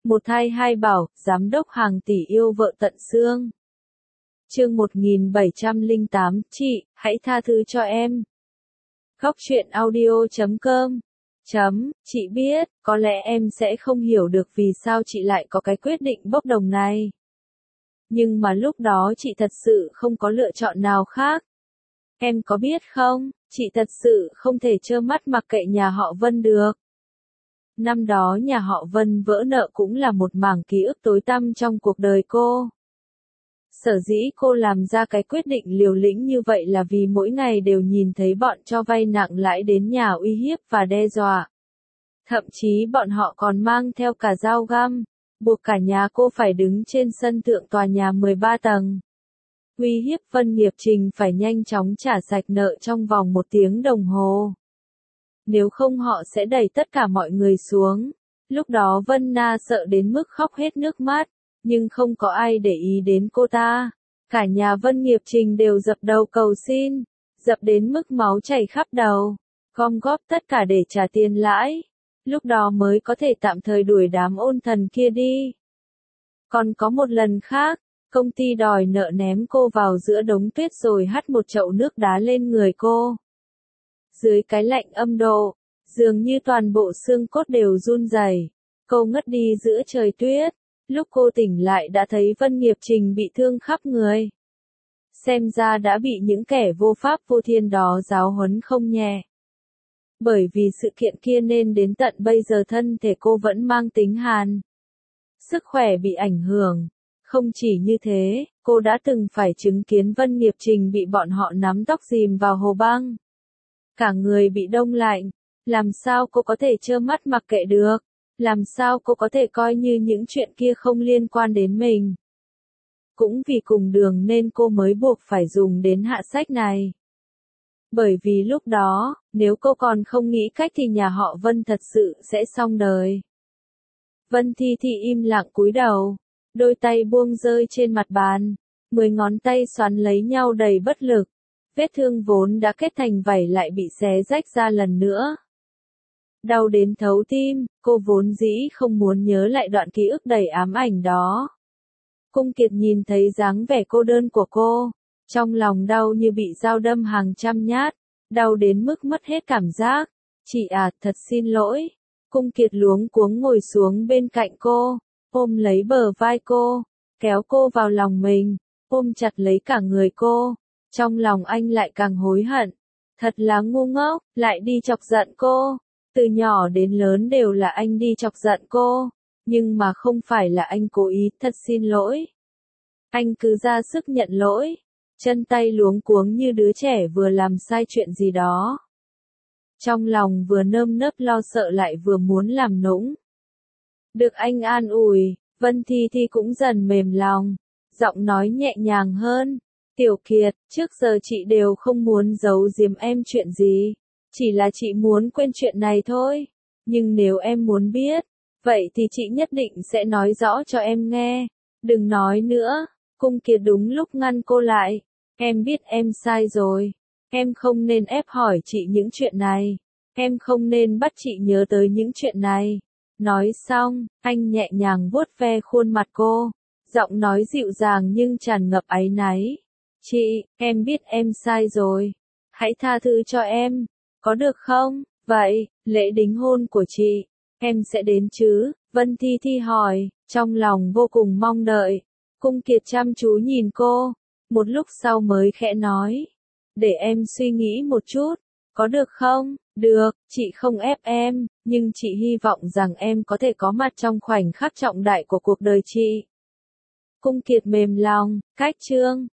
Một thai hai bảo, giám đốc hàng tỷ yêu vợ tận xương. Chương 1708, chị, hãy tha thứ cho em. Góc truyện audio.com. Chị biết, có lẽ em sẽ không hiểu được vì sao chị lại có cái quyết định bốc đồng này. Nhưng mà lúc đó chị thật sự không có lựa chọn nào khác. Em có biết không, chị thật sự không thể trơ mắt mặc kệ nhà họ Vân được. Năm đó nhà họ Vân vỡ nợ cũng là một mảng ký ức tối tăm trong cuộc đời cô. Sở dĩ cô làm ra cái quyết định liều lĩnh như vậy là vì mỗi ngày đều nhìn thấy bọn cho vay nặng lãi đến nhà uy hiếp và đe dọa. Thậm chí bọn họ còn mang theo cả dao găm, buộc cả nhà cô phải đứng trên sân thượng tòa nhà 13 tầng. Uy hiếp Vân Nghiệp Trình phải nhanh chóng trả sạch nợ trong vòng 1 tiếng đồng hồ. Nếu không họ sẽ đẩy tất cả mọi người xuống. Lúc đó Vân Na sợ đến mức khóc hết nước mắt, nhưng không có ai để ý đến cô ta. Cả nhà Vân Nghiệp Trình đều dập đầu cầu xin, dập đến mức máu chảy khắp đầu, gom góp tất cả để trả tiền lãi. Lúc đó mới có thể tạm thời đuổi đám ôn thần kia đi. Còn có một lần khác, công ty đòi nợ ném cô vào giữa đống tuyết rồi hắt một chậu nước đá lên người cô. Dưới cái lạnh âm độ, dường như toàn bộ xương cốt đều run rẩy. Cô ngất đi giữa trời tuyết. Lúc cô tỉnh lại đã thấy Vân Nghiệp Trình bị thương khắp người. Xem ra đã bị những kẻ vô pháp vô thiên đó giáo huấn không nhẹ. Bởi vì sự kiện kia nên đến tận bây giờ thân thể cô vẫn mang tính hàn. Sức khỏe bị ảnh hưởng. Không chỉ như thế, cô đã từng phải chứng kiến Vân Nghiệp Trình bị bọn họ nắm tóc dìm vào hồ băng. Cả người bị đông lạnh. Làm sao cô có thể trơ mắt mặc kệ được? Làm sao cô có thể coi như những chuyện kia không liên quan đến mình? Cũng vì cùng đường nên cô mới buộc phải dùng đến hạ sách này. Bởi vì lúc đó, nếu cô còn không nghĩ cách thì nhà họ Vân thật sự sẽ xong đời. Vân Thi Thi im lặng cúi đầu, đôi tay buông rơi trên mặt bàn, 10 ngón tay xoắn lấy nhau đầy bất lực. Vết thương vốn đã kết thành vảy lại bị xé rách ra lần nữa. Đau đến thấu tim, cô vốn dĩ không muốn nhớ lại đoạn ký ức đầy ám ảnh đó. Cung Kiệt nhìn thấy dáng vẻ cô đơn của cô, trong lòng đau như bị dao đâm hàng trăm nhát, đau đến mức mất hết cảm giác. Chị à, thật xin lỗi. Cung Kiệt luống cuống ngồi xuống bên cạnh cô, ôm lấy bờ vai cô, kéo cô vào lòng mình, ôm chặt lấy cả người cô. Trong lòng anh lại càng hối hận. Thật là ngu ngốc, lại đi chọc giận cô. Từ nhỏ đến lớn đều là anh đi chọc giận cô, nhưng mà không phải là anh cố ý, thật xin lỗi. Anh cứ ra sức nhận lỗi, chân tay luống cuống như đứa trẻ vừa làm sai chuyện gì đó. Trong lòng vừa nơm nớp lo sợ lại vừa muốn làm nũng. Được anh an ủi, Vân Thi Thi cũng dần mềm lòng, giọng nói nhẹ nhàng hơn. Tiểu Kiệt, trước giờ chị đều không muốn giấu giếm em chuyện gì. Chỉ là chị muốn quên chuyện này thôi. Nhưng nếu em muốn biết, vậy thì chị nhất định sẽ nói rõ cho em nghe. Đừng nói nữa. Cung Kiệt đúng lúc ngăn cô lại. Em biết em sai rồi. Em không nên ép hỏi chị những chuyện này. Em không nên bắt chị nhớ tới những chuyện này. Nói xong, anh nhẹ nhàng vuốt ve khuôn mặt cô. Giọng nói dịu dàng nhưng tràn ngập áy náy. Chị, em biết em sai rồi. Hãy tha thứ cho em. Có được không? Vậy, lễ đính hôn của chị, em sẽ đến chứ? Vân Thi Thi hỏi, trong lòng vô cùng mong đợi. Cung Kiệt chăm chú nhìn cô, một lúc sau mới khẽ nói. Để em suy nghĩ một chút, có được không? Được, chị không ép em, nhưng chị hy vọng rằng em có thể có mặt trong khoảnh khắc trọng đại của cuộc đời chị. Cung Kiệt mềm lòng, cách chương.